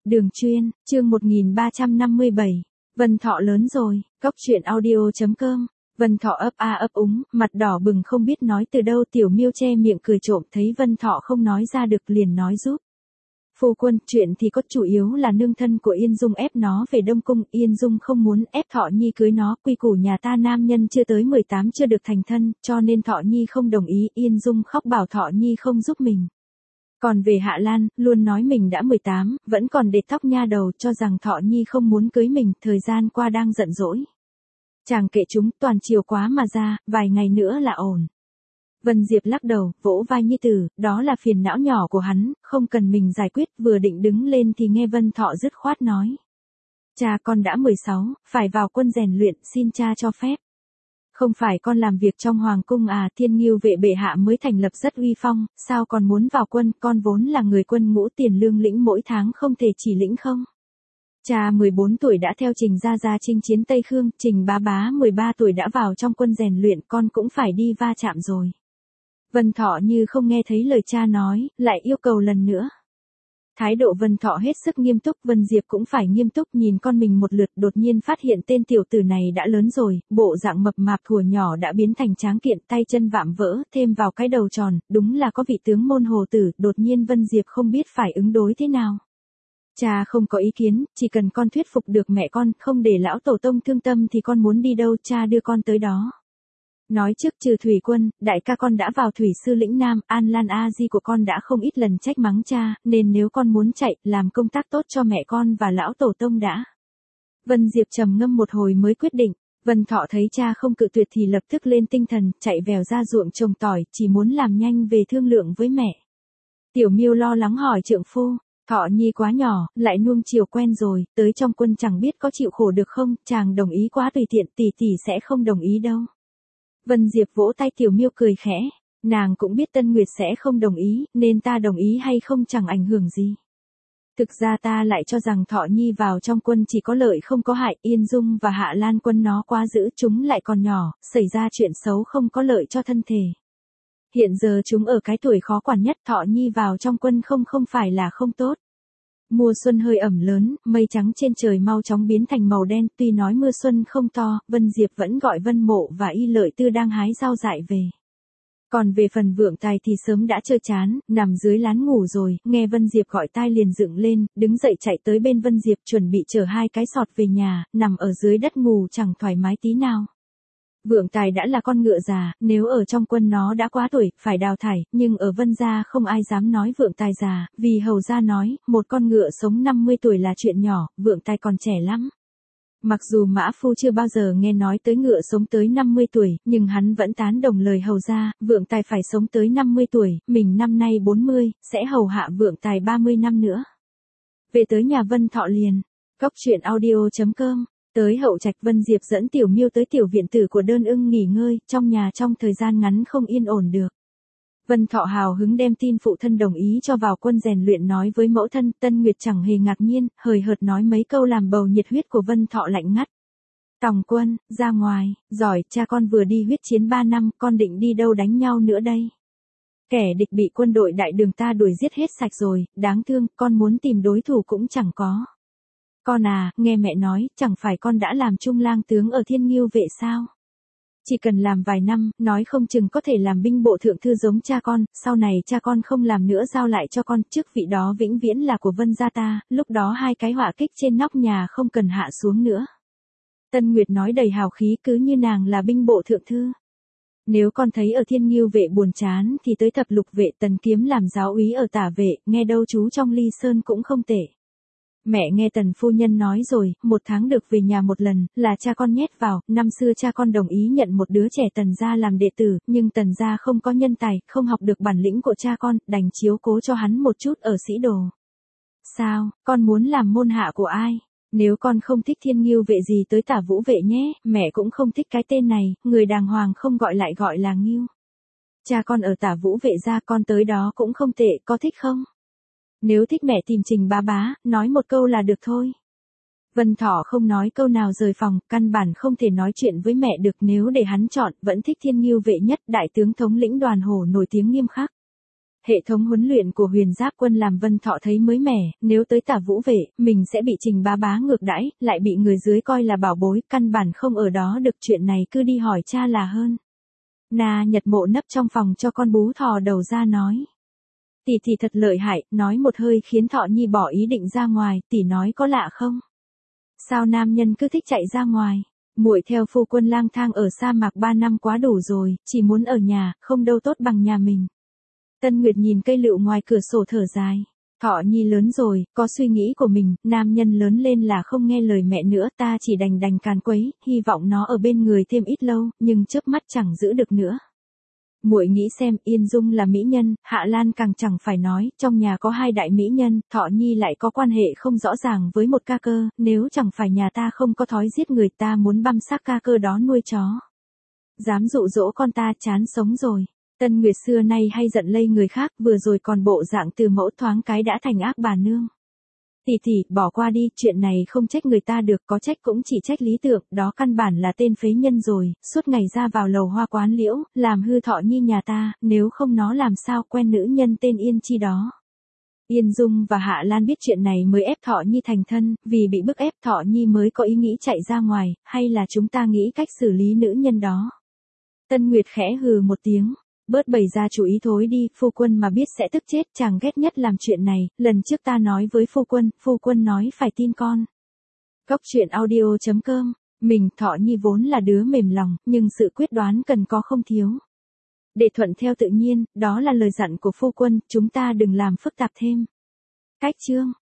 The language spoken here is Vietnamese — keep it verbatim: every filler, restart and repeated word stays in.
Đường chuyên, chương một nghìn ba trăm năm mươi bảy. Vân Thọ lớn rồi, cóc truyện audio.com. Vân Thọ ấp a ấp úng, mặt đỏ bừng không biết nói từ đâu. Tiểu Miêu che miệng cười trộm, thấy Vân Thọ không nói ra được liền nói giúp. Phu quân, chuyện thì có chủ yếu là nương thân của Yên Dung ép nó về Đông Cung. Yên Dung không muốn ép Thọ Nhi cưới nó, quy củ nhà ta nam nhân chưa tới mười tám chưa được thành thân, cho nên Thọ Nhi không đồng ý. Yên Dung khóc bảo Thọ Nhi không giúp mình. Còn về Hạ Lan, luôn nói mình đã mười tám, vẫn còn để tóc nha đầu, cho rằng Thọ Nhi không muốn cưới mình, thời gian qua đang giận dỗi. Chàng kệ chúng, toàn chiều quá mà ra, vài ngày nữa là ổn. Vân Diệp lắc đầu, vỗ vai Nhi Tử, đó là phiền não nhỏ của hắn, không cần mình giải quyết. Vừa định đứng lên thì nghe Vân Thọ dứt khoát nói. Cha con đã mười sáu, phải vào quân rèn luyện, xin cha cho phép. Không phải con làm việc trong hoàng cung à? Thiên Ngưu vệ bệ hạ mới thành lập rất uy phong, sao còn muốn vào quân? Con vốn là người quân ngũ, tiền lương lĩnh mỗi tháng không thể chỉ lĩnh không? Cha mười bốn tuổi đã theo Trình Gia Gia chinh chiến Tây Khương, Trình Bá Bá mười ba tuổi đã vào trong quân rèn luyện, con cũng phải đi va chạm rồi. Vân Thọ như không nghe thấy lời cha nói, lại yêu cầu lần nữa. Thái độ Vân Thọ hết sức nghiêm túc, Vân Diệp cũng phải nghiêm túc, nhìn con mình một lượt, đột nhiên phát hiện tên tiểu tử này đã lớn rồi, bộ dạng mập mạp thuở nhỏ đã biến thành tráng kiện, tay chân vạm vỡ, thêm vào cái đầu tròn, đúng là có vị tướng môn hồ tử. Đột nhiên Vân Diệp không biết phải ứng đối thế nào. Cha không có ý kiến, chỉ cần con thuyết phục được mẹ con, không để lão tổ tông thương tâm thì con muốn đi đâu cha đưa con tới đó. Nói trước trừ thủy quân, đại ca con đã vào thủy sư lĩnh Nam, An Lan A Di của con đã không ít lần trách mắng cha, nên nếu con muốn chạy, làm công tác tốt cho mẹ con và lão tổ tông đã. Vân Diệp trầm ngâm một hồi mới quyết định. Vân Thọ thấy cha không cự tuyệt thì lập tức lên tinh thần, chạy vèo ra ruộng trồng tỏi, chỉ muốn làm nhanh về thương lượng với mẹ. Tiểu Miêu lo lắng hỏi trượng phu, Thọ Nhi quá nhỏ, lại nuông chiều quen rồi, tới trong quân chẳng biết có chịu khổ được không? Chàng đồng ý quá tùy tiện, tỷ tỷ sẽ không đồng ý đâu. Vân Diệp vỗ tay. Tiểu Miêu cười khẽ, nàng cũng biết Tân Nguyệt sẽ không đồng ý, nên ta đồng ý hay không chẳng ảnh hưởng gì. Thực ra ta lại cho rằng Thọ Nhi vào trong quân chỉ có lợi không có hại. Yên Dung và Hạ Lan quân nó quá dữ, chúng lại còn nhỏ, xảy ra chuyện xấu không có lợi cho thân thể. Hiện giờ chúng ở cái tuổi khó quản nhất, Thọ Nhi vào trong quân không không phải là không tốt. Mùa xuân hơi ẩm lớn, mây trắng trên trời mau chóng biến thành màu đen, tuy nói mưa xuân không to, Vân Diệp vẫn gọi Vân Mộ và Y Lợi Tư đang hái rau dại về. Còn về phần Vượng Tài thì sớm đã chơi chán, nằm dưới lán ngủ rồi, nghe Vân Diệp gọi tai liền dựng lên, đứng dậy chạy tới bên Vân Diệp chuẩn bị chở hai cái sọt về nhà, nằm ở dưới đất ngủ chẳng thoải mái tí nào. Vượng Tài đã là con ngựa già, nếu ở trong quân nó đã quá tuổi, phải đào thải, nhưng ở Vân gia không ai dám nói Vượng Tài già, vì hầu gia nói, một con ngựa sống năm mươi tuổi là chuyện nhỏ, Vượng Tài còn trẻ lắm. Mặc dù Mã Phu chưa bao giờ nghe nói tới ngựa sống tới năm mươi tuổi, nhưng hắn vẫn tán đồng lời hầu gia, Vượng Tài phải sống tới năm mươi tuổi, mình năm nay bốn mươi, sẽ hầu hạ Vượng Tài ba mươi năm nữa. Về tới nhà Vân Thọ liền, cóc truyện audio.com. Tới hậu trạch, Vân Diệp dẫn Tiểu Miêu tới tiểu viện tử của Đơn Ưng nghỉ ngơi, trong nhà trong thời gian ngắn không yên ổn được. Vân Thọ hào hứng đem tin phụ thân đồng ý cho vào quân rèn luyện nói với mẫu thân. Tân Nguyệt chẳng hề ngạc nhiên, hời hợt nói mấy câu làm bầu nhiệt huyết của Vân Thọ lạnh ngắt. Tòng quân, ra ngoài, giỏi, cha con vừa đi huyết chiến ba năm, con định đi đâu đánh nhau nữa đây? Kẻ địch bị quân đội đại đường ta đuổi giết hết sạch rồi, đáng thương, con muốn tìm đối thủ cũng chẳng có. Con à, nghe mẹ nói, chẳng phải con đã làm trung lang tướng ở Thiên Ngưu vệ sao? Chỉ cần làm vài năm, nói không chừng có thể làm binh bộ thượng thư giống cha con, sau này cha con không làm nữa giao lại cho con, chức vị đó vĩnh viễn là của Vân gia ta, lúc đó hai cái họa kích trên nóc nhà không cần hạ xuống nữa. Tân Nguyệt nói đầy hào khí, cứ như nàng là binh bộ thượng thư. Nếu con thấy ở Thiên Ngưu vệ buồn chán thì tới thập lục vệ Tần Kiếm làm giáo úy ở Tả vệ, nghe đâu chú trong Ly Sơn cũng không tệ. Mẹ nghe Tần phu nhân nói rồi, một tháng được về nhà một lần, là cha con nhét vào. Năm xưa cha con đồng ý nhận một đứa trẻ Tần gia làm đệ tử, nhưng Tần gia không có nhân tài, không học được bản lĩnh của cha con, đành chiếu cố cho hắn một chút ở sĩ đồ. Sao, con muốn làm môn hạ của ai? Nếu con không thích Thiên Ngưu vệ gì tới Tả Vũ vệ nhé, mẹ cũng không thích cái tên này, người đàng hoàng không gọi lại gọi là Ngưu. Cha con ở Tả Vũ vệ gia, con tới đó cũng không tệ, có thích không? Nếu thích mẹ tìm Trình Bá Bá, nói một câu là được thôi. Vân Thọ không nói câu nào rời phòng, căn bản không thể nói chuyện với mẹ được, nếu để hắn chọn, vẫn thích Thiên Ngưu vệ nhất, đại tướng thống lĩnh đoàn hổ nổi tiếng nghiêm khắc. Hệ thống huấn luyện của Huyền Giáp Quân làm Vân Thọ thấy mới mẻ, nếu tới Tả Vũ Vệ, mình sẽ bị Trình Bá Bá ngược đãi, lại bị người dưới coi là bảo bối, căn bản không ở đó được, chuyện này cứ đi hỏi cha là hơn. Na Nhật Mộ nấp trong phòng cho con bú thò đầu ra nói. Tỷ tỷ thật lợi hại, nói một hơi khiến Thọ Nhi bỏ ý định ra ngoài, tỷ nói có lạ không? Sao nam nhân cứ thích chạy ra ngoài? Muội theo phu quân lang thang ở sa mạc ba năm quá đủ rồi, chỉ muốn ở nhà, không đâu tốt bằng nhà mình. Tân Nguyệt nhìn cây lựu ngoài cửa sổ thở dài. Thọ Nhi lớn rồi, có suy nghĩ của mình, nam nhân lớn lên là không nghe lời mẹ nữa, ta chỉ đành đành càn quấy, hy vọng nó ở bên người thêm ít lâu, nhưng chớp mắt chẳng giữ được nữa. Muội nghĩ xem, Yên Dung là mỹ nhân, Hạ Lan càng chẳng phải nói, trong nhà có hai đại mỹ nhân, Thọ Nhi lại có quan hệ không rõ ràng với một ca cơ, nếu chẳng phải nhà ta không có thói giết người, ta muốn băm xác ca cơ đó nuôi chó. Dám dụ dỗ con ta, chán sống rồi. Tân Nguyệt xưa nay hay giận lây người khác, vừa rồi còn bộ dạng từ mẫu thoáng cái đã thành ác bà nương. Tỷ tỷ, bỏ qua đi, chuyện này không trách người ta được, có trách cũng chỉ trách lý tưởng, đó căn bản là tên phế nhân rồi, suốt ngày ra vào lầu hoa quán liễu, làm hư Thọ Nhi nhà ta, nếu không nó làm sao quen nữ nhân tên Yên Chi đó. Yên Dung và Hạ Lan biết chuyện này mới ép Thọ Nhi thành thân, vì bị bức ép Thọ Nhi mới có ý nghĩ chạy ra ngoài, hay là chúng ta nghĩ cách xử lý nữ nhân đó. Tân Nguyệt khẽ hừ một tiếng. Bớt bày ra chủ ý thối đi, phu quân mà biết sẽ tức chết, chàng ghét nhất làm chuyện này, lần trước ta nói với phu quân, phu quân nói phải tin con. Cốc truyện audio chấm com, mình Thọ Nhi vốn là đứa mềm lòng, nhưng sự quyết đoán cần có không thiếu. Để thuận theo tự nhiên, đó là lời dặn của phu quân, chúng ta đừng làm phức tạp thêm. Cách chương